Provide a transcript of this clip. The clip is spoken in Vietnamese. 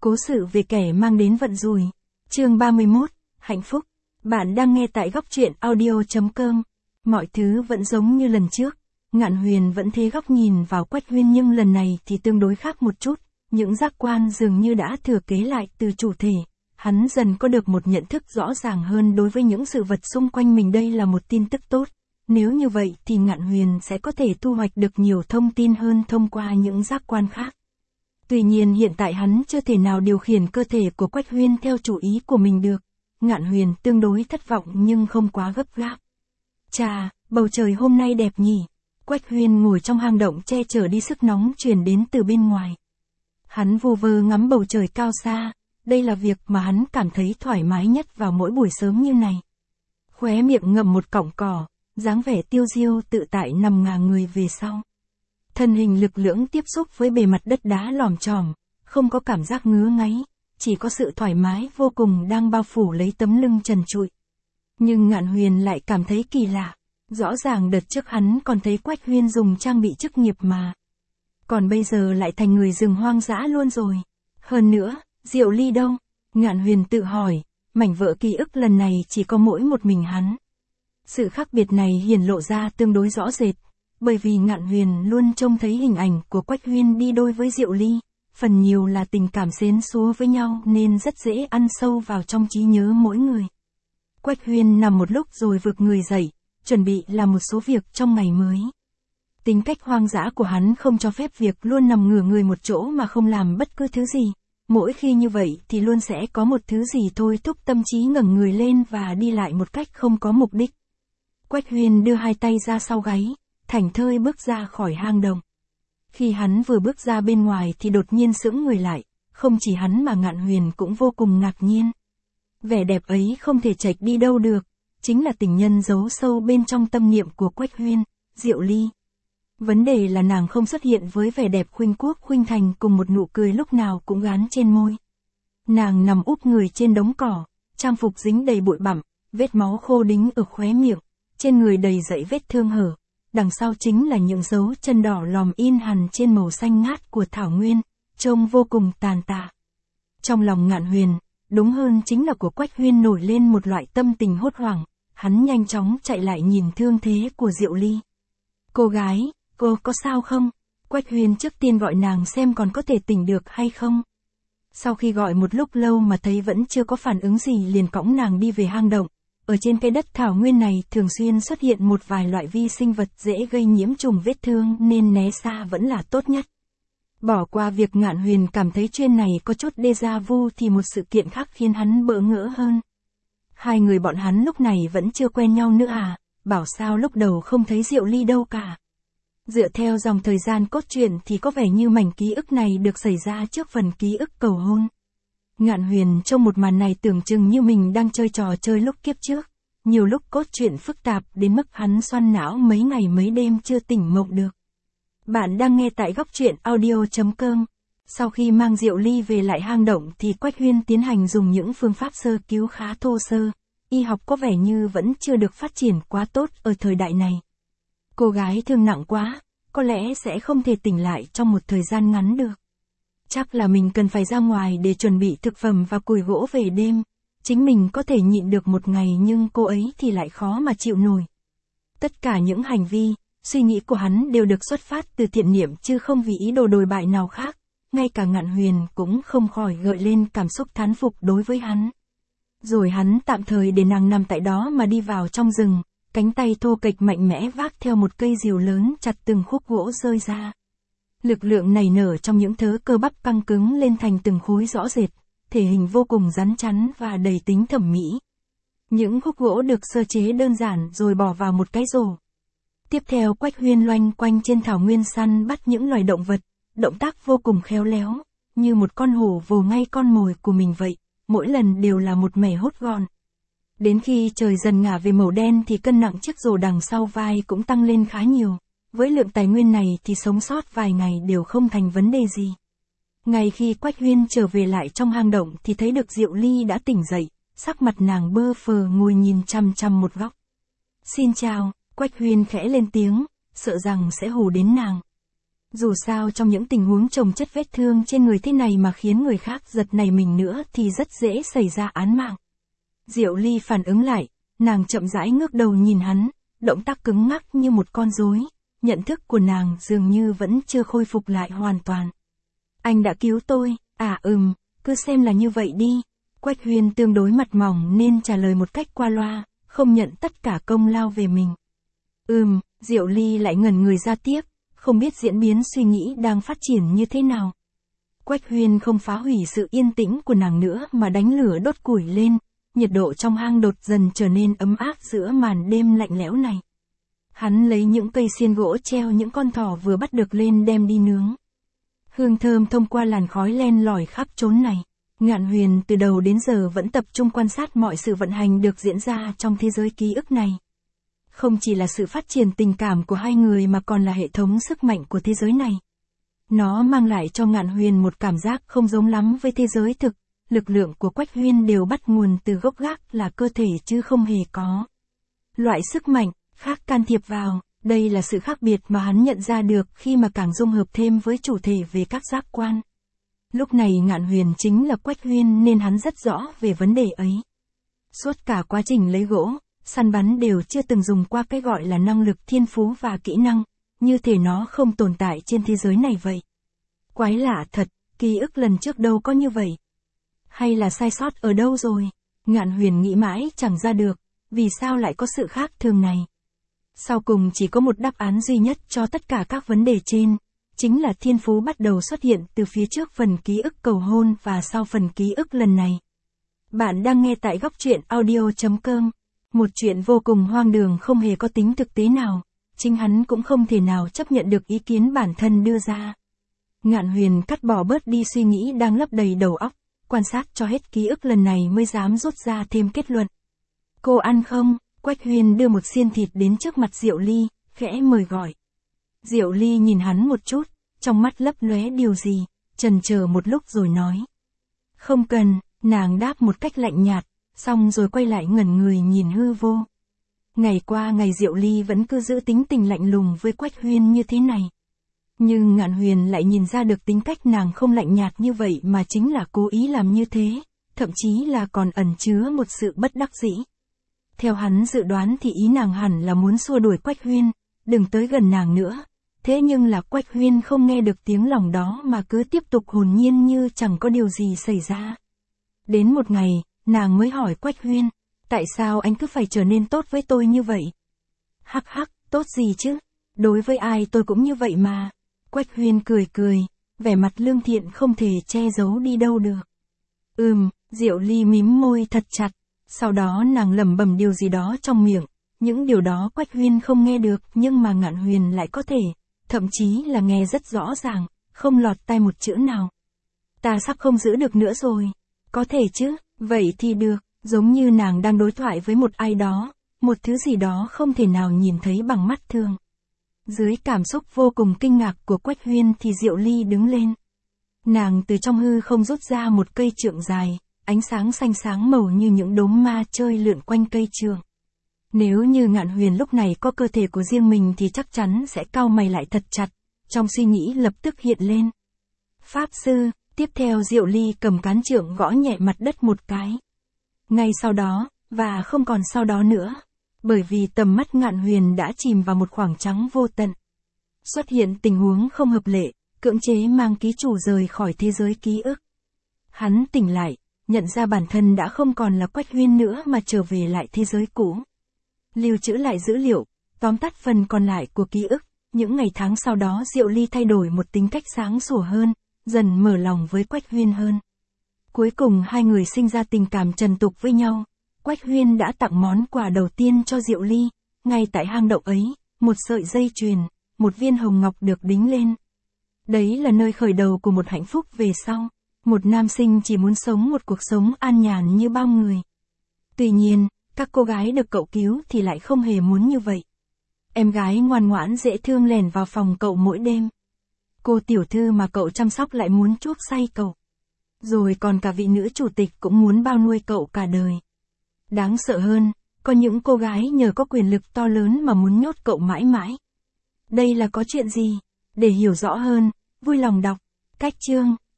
Cố sự về kẻ mang đến vận rủi. Chương 31, hạnh phúc. Bạn đang nghe tại góc truyện audio.com. Mọi thứ vẫn giống như lần trước. Ngạn Huyền vẫn thế góc nhìn vào Quách Huyên, nhưng lần này thì tương đối khác một chút. Những giác quan dường như đã thừa kế lại từ chủ thể. Hắn dần có được một nhận thức rõ ràng hơn đối với những sự vật xung quanh mình. Đây là một tin tức tốt. Nếu như vậy thì Ngạn Huyền sẽ có thể thu hoạch được nhiều thông tin hơn thông qua những giác quan khác. Tuy nhiên hiện tại hắn chưa thể nào điều khiển cơ thể của Quách Huyên theo chủ ý của mình được. Ngạn Huyền tương đối thất vọng nhưng không quá gấp gáp. Chà, bầu trời hôm nay đẹp nhỉ. Quách Huyên ngồi trong hang động che chở đi sức nóng truyền đến từ bên ngoài. Hắn vu vơ ngắm bầu trời cao xa, đây là việc mà hắn cảm thấy thoải mái nhất vào mỗi buổi sớm như này. Khóe miệng ngậm một cọng cỏ, dáng vẻ tiêu diêu tự tại nằm ngả người về sau. Thân hình lực lưỡng tiếp xúc với bề mặt đất đá lòm chòm, không có cảm giác ngứa ngáy, chỉ có sự thoải mái vô cùng đang bao phủ lấy tấm lưng trần trụi. Nhưng Ngạn Huyền lại cảm thấy kỳ lạ, rõ ràng đợt trước hắn còn thấy Quách Huyên dùng trang bị chức nghiệp mà. Còn bây giờ lại thành người rừng hoang dã luôn rồi. Hơn nữa, Diệu Ly đâu? Ngạn Huyền tự hỏi, mảnh vỡ ký ức lần này chỉ có mỗi một mình hắn. Sự khác biệt này hiển lộ ra tương đối rõ rệt, bởi vì Ngạn Huyền luôn trông thấy hình ảnh của Quách Huyên đi đôi với Diệu Ly, phần nhiều là tình cảm xến xúa với nhau nên rất dễ ăn sâu vào trong trí nhớ mỗi người. Quách Huyên nằm một lúc rồi vực người dậy, chuẩn bị làm một số việc trong ngày mới. Tính cách hoang dã của hắn không cho phép việc luôn nằm ngửa người một chỗ mà không làm bất cứ thứ gì. Mỗi khi như vậy thì luôn sẽ có một thứ gì thôi thúc tâm trí ngẩng người lên và đi lại một cách không có mục đích. Quách Huyên đưa hai tay ra sau gáy, thảnh thơi bước ra khỏi hang động. Khi hắn vừa bước ra bên ngoài thì đột nhiên sững người lại, không chỉ hắn mà Ngạn Huyền cũng vô cùng ngạc nhiên. Vẻ đẹp ấy không thể chệch đi đâu được, chính là tình nhân giấu sâu bên trong tâm niệm của Quách Huyên, Diệu Ly. Vấn đề là nàng không xuất hiện với vẻ đẹp khuynh quốc khuynh thành cùng một nụ cười lúc nào cũng gán trên môi. Nàng nằm úp người trên đống cỏ, trang phục dính đầy bụi bặm, vết máu khô đính ở khóe miệng, trên người đầy dẫy vết thương hở. Đằng sau chính là những dấu chân đỏ lòm in hằn trên màu xanh ngát của thảo nguyên, trông vô cùng tàn tạ. Trong lòng Ngạn Huyền, đúng hơn chính là của Quách Huyên nổi lên một loại tâm tình hốt hoảng, hắn nhanh chóng chạy lại nhìn thương thế của Diệu Ly. Cô gái, cô có sao không? Quách Huyên trước tiên gọi nàng xem còn có thể tỉnh được hay không. Sau khi gọi một lúc lâu mà thấy vẫn chưa có phản ứng gì liền cõng nàng đi về hang động. Ở trên cái đất thảo nguyên này thường xuyên xuất hiện một vài loại vi sinh vật dễ gây nhiễm trùng vết thương nên né xa vẫn là tốt nhất. Bỏ qua việc Ngạn Huyền cảm thấy chuyện này có chút déjà vu thì một sự kiện khác khiến hắn bỡ ngỡ hơn. Hai người bọn hắn lúc này vẫn chưa quen nhau nữa à, bảo sao lúc đầu không thấy Diệu Ly đâu cả. Dựa theo dòng thời gian cốt truyện thì có vẻ như mảnh ký ức này được xảy ra trước phần ký ức cầu hôn. Ngạn Huyền trong một màn này tưởng chừng như mình đang chơi trò chơi lúc kiếp trước. Nhiều lúc cốt truyện phức tạp đến mức hắn xoắn não mấy ngày mấy đêm chưa tỉnh mộng được. Bạn đang nghe tại góc truyện audio.com. Sau khi mang Diệu Ly về lại hang động thì Quách Huyên tiến hành dùng những phương pháp sơ cứu khá thô sơ. Y học có vẻ như vẫn chưa được phát triển quá tốt ở thời đại này. Cô gái thương nặng quá, có lẽ sẽ không thể tỉnh lại trong một thời gian ngắn được. Chắc là mình cần phải ra ngoài để chuẩn bị thực phẩm và củi gỗ về đêm. Chính mình có thể nhịn được một ngày nhưng cô ấy thì lại khó mà chịu nổi. Tất cả những hành vi, suy nghĩ của hắn đều được xuất phát từ thiện niệm chứ không vì ý đồ đồi bại nào khác. Ngay cả Ngạn Huyền cũng không khỏi gợi lên cảm xúc thán phục đối với hắn. Rồi hắn tạm thời để nàng nằm tại đó mà đi vào trong rừng, cánh tay thô kệch mạnh mẽ vác theo một cây rìu lớn chặt từng khúc gỗ rơi ra. Lực lượng nảy nở trong những thớ cơ bắp căng cứng lên thành từng khối rõ rệt, thể hình vô cùng rắn chắn và đầy tính thẩm mỹ. Những khúc gỗ được sơ chế đơn giản rồi bỏ vào một cái rổ. Tiếp theo Quách Huyên loanh quanh trên thảo nguyên săn bắt những loài động vật, động tác vô cùng khéo léo, như một con hổ vồ ngay con mồi của mình vậy, mỗi lần đều là một mẻ hốt gọn. Đến khi trời dần ngả về màu đen thì cân nặng chiếc rổ đằng sau vai cũng tăng lên khá nhiều. Với lượng tài nguyên này thì sống sót vài ngày đều không thành vấn đề gì. Ngay khi Quách Huyên trở về lại trong hang động thì thấy được Diệu Ly đã tỉnh dậy, sắc mặt nàng bơ phờ ngồi nhìn chằm chằm một góc. Xin chào, Quách Huyên khẽ lên tiếng, sợ rằng sẽ hù đến nàng. Dù sao trong những tình huống chồng chất vết thương trên người thế này mà khiến người khác giật nảy mình nữa thì rất dễ xảy ra án mạng. Diệu Ly phản ứng lại, nàng chậm rãi ngước đầu nhìn hắn, động tác cứng ngắc như một con rối, nhận thức của nàng dường như vẫn chưa khôi phục lại hoàn toàn. Anh đã cứu tôi, cứ xem là như vậy đi. Quách Huyên tương đối mặt mỏng nên trả lời một cách qua loa, không nhận tất cả công lao về mình. Diệu Ly lại ngẩn người ra tiếp, không biết diễn biến suy nghĩ đang phát triển như thế nào. Quách Huyên không phá hủy sự yên tĩnh của nàng nữa mà đánh lửa đốt củi lên, nhiệt độ trong hang đột dần trở nên ấm áp giữa màn đêm lạnh lẽo này. Hắn lấy những cây xiên gỗ treo những con thỏ vừa bắt được lên đem đi nướng. Hương thơm thông qua làn khói len lỏi khắp chốn này. Ngạn Huyền từ đầu đến giờ vẫn tập trung quan sát mọi sự vận hành được diễn ra trong thế giới ký ức này. Không chỉ là sự phát triển tình cảm của hai người mà còn là hệ thống sức mạnh của thế giới này. Nó mang lại cho Ngạn Huyền một cảm giác không giống lắm với thế giới thực, lực lượng của Quách Huyên đều bắt nguồn từ gốc gác là cơ thể chứ không hề có loại sức mạnh khác can thiệp vào. Đây là sự khác biệt mà hắn nhận ra được khi mà càng dung hợp thêm với chủ thể về các giác quan. Lúc này Ngạn Huyền chính là Quách Huyên nên hắn rất rõ về vấn đề ấy. Suốt cả quá trình lấy gỗ, săn bắn đều chưa từng dùng qua cái gọi là năng lực thiên phú và kỹ năng, như thể nó không tồn tại trên thế giới này vậy. Quái lạ thật, ký ức lần trước đâu có như vậy. Hay là sai sót ở đâu rồi? Ngạn Huyền nghĩ mãi chẳng ra được, vì sao lại có sự khác thường này. Sau cùng chỉ có một đáp án duy nhất cho tất cả các vấn đề trên, chính là thiên phú bắt đầu xuất hiện từ phía trước phần ký ức cầu hôn và sau phần ký ức lần này. Bạn đang nghe tại góc truyện audio.com. Một chuyện vô cùng hoang đường không hề có tính thực tế nào, chính hắn cũng không thể nào chấp nhận được ý kiến bản thân đưa ra. Ngạn Huyền cắt bỏ bớt đi suy nghĩ đang lấp đầy đầu óc, quan sát cho hết ký ức lần này mới dám rút ra thêm kết luận. Cô ăn không? Quách Huyên đưa một xiên thịt đến trước mặt Diệu Ly, khẽ mời gọi. Diệu Ly nhìn hắn một chút, trong mắt lấp lóe điều gì, chần chờ một lúc rồi nói. Không cần, nàng đáp một cách lạnh nhạt, xong rồi quay lại ngẩn người nhìn hư vô. Ngày qua ngày Diệu Ly vẫn cứ giữ tính tình lạnh lùng với Quách Huyên như thế này. Nhưng Ngạn Huyền lại nhìn ra được tính cách nàng không lạnh nhạt như vậy mà chính là cố ý làm như thế, thậm chí là còn ẩn chứa một sự bất đắc dĩ. Theo hắn dự đoán thì ý nàng hẳn là muốn xua đuổi Quách Huyên, đừng tới gần nàng nữa. Thế nhưng là Quách Huyên không nghe được tiếng lòng đó mà cứ tiếp tục hồn nhiên như chẳng có điều gì xảy ra. Đến một ngày, nàng mới hỏi Quách Huyên, tại sao anh cứ phải trở nên tốt với tôi như vậy? Hắc hắc, tốt gì chứ? Đối với ai tôi cũng như vậy mà. Quách Huyên cười cười, vẻ mặt lương thiện không thể che giấu đi đâu được. Diệu Ly mím môi thật chặt, sau đó nàng lẩm bẩm điều gì đó trong miệng, những điều đó Quách Huyên không nghe được nhưng mà Ngạn Huyền lại có thể, thậm chí là nghe rất rõ ràng, không lọt tai một chữ nào. Ta sắp không giữ được nữa rồi. Có thể chứ, vậy thì được, giống như nàng đang đối thoại với một ai đó, một thứ gì đó không thể nào nhìn thấy bằng mắt thường. Dưới cảm xúc vô cùng kinh ngạc của Quách Huyên thì Diệu Ly đứng lên. Nàng từ trong hư không rút ra một cây trượng dài, ánh sáng xanh sáng màu như những đốm ma chơi lượn quanh cây trượng. Nếu như Ngạn Huyền lúc này có cơ thể của riêng mình thì chắc chắn sẽ cau mày lại thật chặt, trong suy nghĩ lập tức hiện lên. Pháp sư, tiếp theo Diệu Ly cầm cán trượng gõ nhẹ mặt đất một cái. Ngay sau đó, và không còn sau đó nữa, bởi vì tầm mắt Ngạn Huyền đã chìm vào một khoảng trắng vô tận. Xuất hiện tình huống không hợp lệ, cưỡng chế mang ký chủ rời khỏi thế giới ký ức. Hắn tỉnh lại, nhận ra bản thân đã không còn là Quách Huyên nữa mà trở về lại thế giới cũ. Lưu trữ lại dữ liệu, tóm tắt phần còn lại của ký ức, những ngày tháng sau đó Diệu Ly thay đổi một tính cách sáng sủa hơn, dần mở lòng với Quách Huyên hơn. Cuối cùng hai người sinh ra tình cảm trần tục với nhau. Quách Huyên đã tặng món quà đầu tiên cho Diệu Ly, ngay tại hang động ấy, một sợi dây chuyền, một viên hồng ngọc được đính lên. Đấy là nơi khởi đầu của một hạnh phúc về sau, một nam sinh chỉ muốn sống một cuộc sống an nhàn như bao người. Tuy nhiên, các cô gái được cậu cứu thì lại không hề muốn như vậy. Em gái ngoan ngoãn dễ thương lèn vào phòng cậu mỗi đêm. Cô tiểu thư mà cậu chăm sóc lại muốn chuốc say cậu. Rồi còn cả vị nữ chủ tịch cũng muốn bao nuôi cậu cả đời. Đáng sợ hơn, có những cô gái nhờ có quyền lực to lớn mà muốn nhốt cậu mãi mãi. Đây là có chuyện gì? Để hiểu rõ hơn, vui lòng đọc. Cách chương